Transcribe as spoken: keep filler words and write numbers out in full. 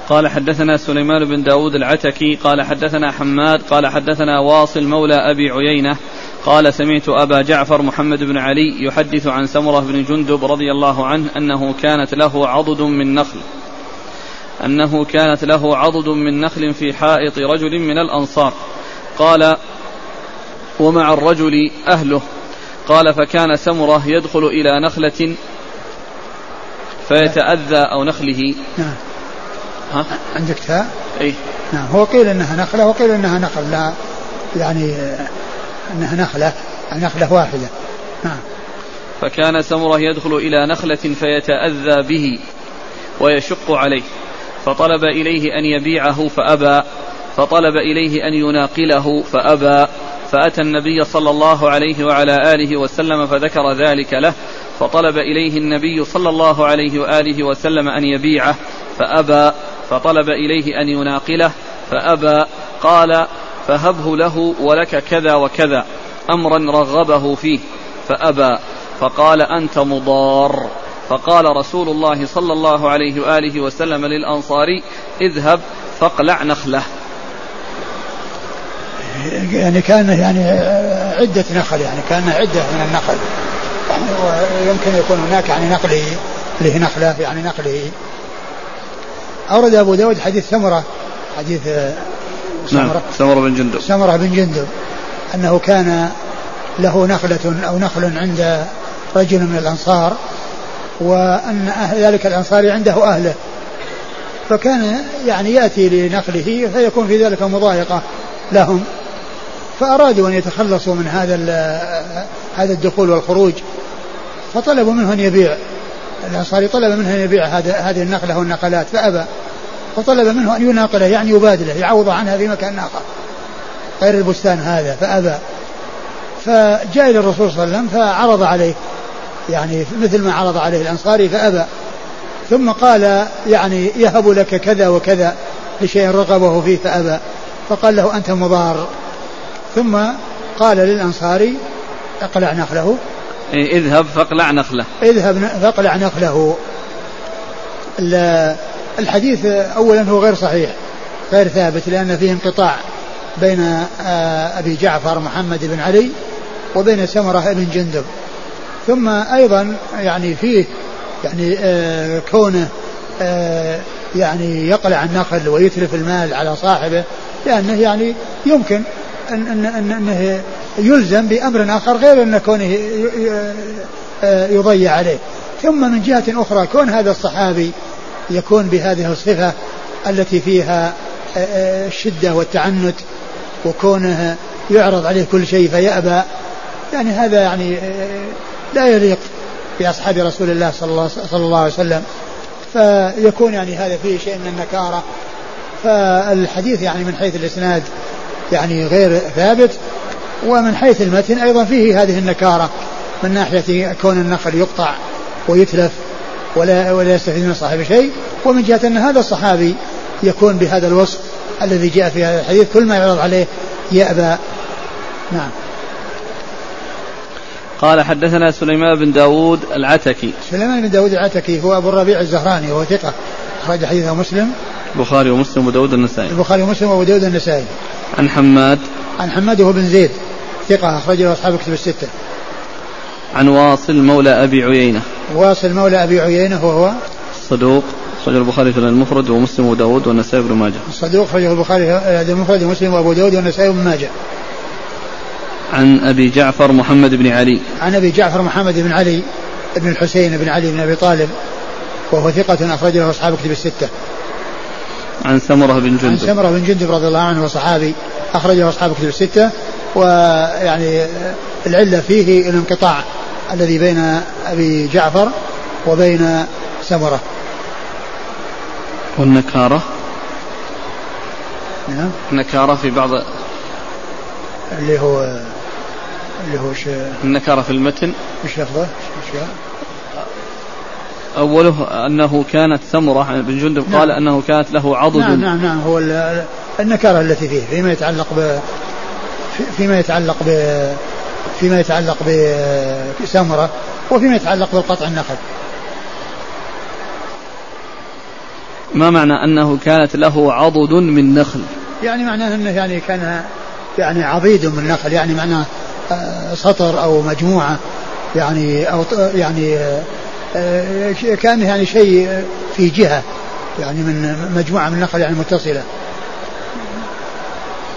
قال حدثنا سليمان بن داود العتكي قال حدثنا حماد قال حدثنا واصل مولى أبي عيينة قال سمعت أبا جعفر محمد بن علي يحدث عن سمرة بن جندب رضي الله عنه أنه كانت له عضد من نخل أنه كانت له عضد من نخل في حائط رجل من الأنصار قال ومع الرجل أهله قال فكان سمرة يدخل إلى نخلة فيتأذى أو نخله. نعم. ها؟ عندك تاء؟ إيه؟ نعم. هو قيل إنها نخلة وقيل إنها نخل، لا يعني إنها نخلة نخلة واحدة. نعم. فكان سمرة يدخل إلى نخلة فيتأذى به ويشق عليه فطلب إليه أن يبيعه فأبى فطلب إليه أن يناقله فأبى فأتى النبي صلى الله عليه وعلى آله وسلم فذكر ذلك له فطلب إليه النبي صلى الله عليه وآله وسلم أن يبيعه فأبى فطلب إليه أن يناقله فأبى قال فهبه له ولك كذا وكذا أمرا رغبه فيه فأبى فقال أنت مضار فقال رسول الله صلى الله عليه وآله وسلم للأنصاري اذهب فاقلع نخله. يعني كان يعني عدة نخل، يعني كان عدة من النخل، ويمكن يكون هناك يعني نقله له نخلة يعني نقله. أورد أبو داود حديث سمرة حديث سمرة نعم. سمرة بن جندب سمرة بن جندب أنه كان له نخلة أو نخل عند رجل من الأنصار، وأن ذلك الأنصاري عنده أهله، فكان يعني يأتي لنخله فيكون في ذلك مضايقة لهم، فأرادوا أن يتخلصوا من هذا هذا الدخول والخروج، فطلبوا منه أن يبيع. الأنصاري طلب منه أن يبيع هذه النخلة والنقلات فأبى، وطلب منه أن يناقله يعني يبادله يعوض عنها في مكان آخر غير البستان هذا فأبى. فجاء إلى الرسول صلى الله عليه وسلم فعرض عليه يعني مثل ما عرض عليه الأنصاري فأبى، ثم قال يعني يهب لك كذا وكذا لشيء رغبه فيه فأبى، فقال له أنت مضار. ثم قال للأنصاري اقلع نخله، اذهب فاقلع نخله اذهب فاقلع نخله. الحديث أولا هو غير صحيح غير ثابت، لأن فيه انقطاع بين أبي جعفر محمد بن علي وبين سمرة بن جندب. ثم أيضا يعني فيه يعني آه كونه آه يعني يقلع النخل ويتلف المال على صاحبه، لأنه يعني يمكن أن أن أن أنه يلزم بأمر آخر غير أن كونه يضيع عليه. ثم من جهة أخرى كون هذا الصحابي يكون بهذه الصفة التي فيها الشدة والتعنت، وكونه يعرض عليه كل شيء فيأبى، يعني هذا يعني لا يليق بأصحاب رسول الله صلى الله عليه وسلم، فيكون يعني هذا فيه شيء من النكارة. فالحديث يعني من حيث الإسناد يعني غير ثابت، ومن حيث المتن أيضا فيه هذه النكارة من ناحية كون النخل يقطع ويتلف ولا, ولا يستفيد من صاحب شيء، ومن جهة أن هذا الصحابي يكون بهذا الوصف الذي جاء في هذا الحديث كل ما يعرض عليه يأبى. نعم. قال حدثنا سليمان بن داود العتكي. سليمان بن داود العتكي هو أبو الربيع الزهراني وهو ثقة أخرج حديثه مسلم البخاري ومسلم وداود النسائي البخاري ومسلم وأبو داود النسائي. عن حماد عن حماد هو بن زيد ثقة أخرجه أصحاب كتب الستة. عن واصل مولى أبي عيينة. واصل مولى أبي عيينة وهو صدوق أخرجه البخاري في المفرد ومسلم وداود والنسائي بن ماجه. صدوق أخرجه البخاري في المفرد ومسلم وأبو داود والنسائي بن ماجه. عن أبي جعفر محمد بن علي. عن أبي جعفر محمد بن علي بن الحسين بن علي بن أبي طالب وهو ثقة أخرجه أصحاب كتب الستة. عن سمرة بن جندب. عن سمرة بن جندب رضي الله عنه وصحابي أخرجه أصحاب كتب الستة. ويعني العلة فيه الانقطاع الذي بين أبي جعفر وبين سمرة. والنكارة نعم النكارة في بعض اللي هو اللي هو ش... النكارة في المتن مش لفظه أوله أنه كانت سمرة بن جندب نعم. قال أنه كانت له عضد. نعم نعم نعم هو النكارة التي فيه فيما يتعلق ب فيما يتعلق ب فيما يتعلق بسمرة وفيما يتعلق بالقطع النخل. ما معنى أنه كانت له عضد من نخل؟ يعني معناه أنه يعني كان يعني عضيد من نخل، يعني معناه سطر أو مجموعة يعني أو يعني كان يعني شيء في جهة يعني من مجموعة من النخل يعني متصلة.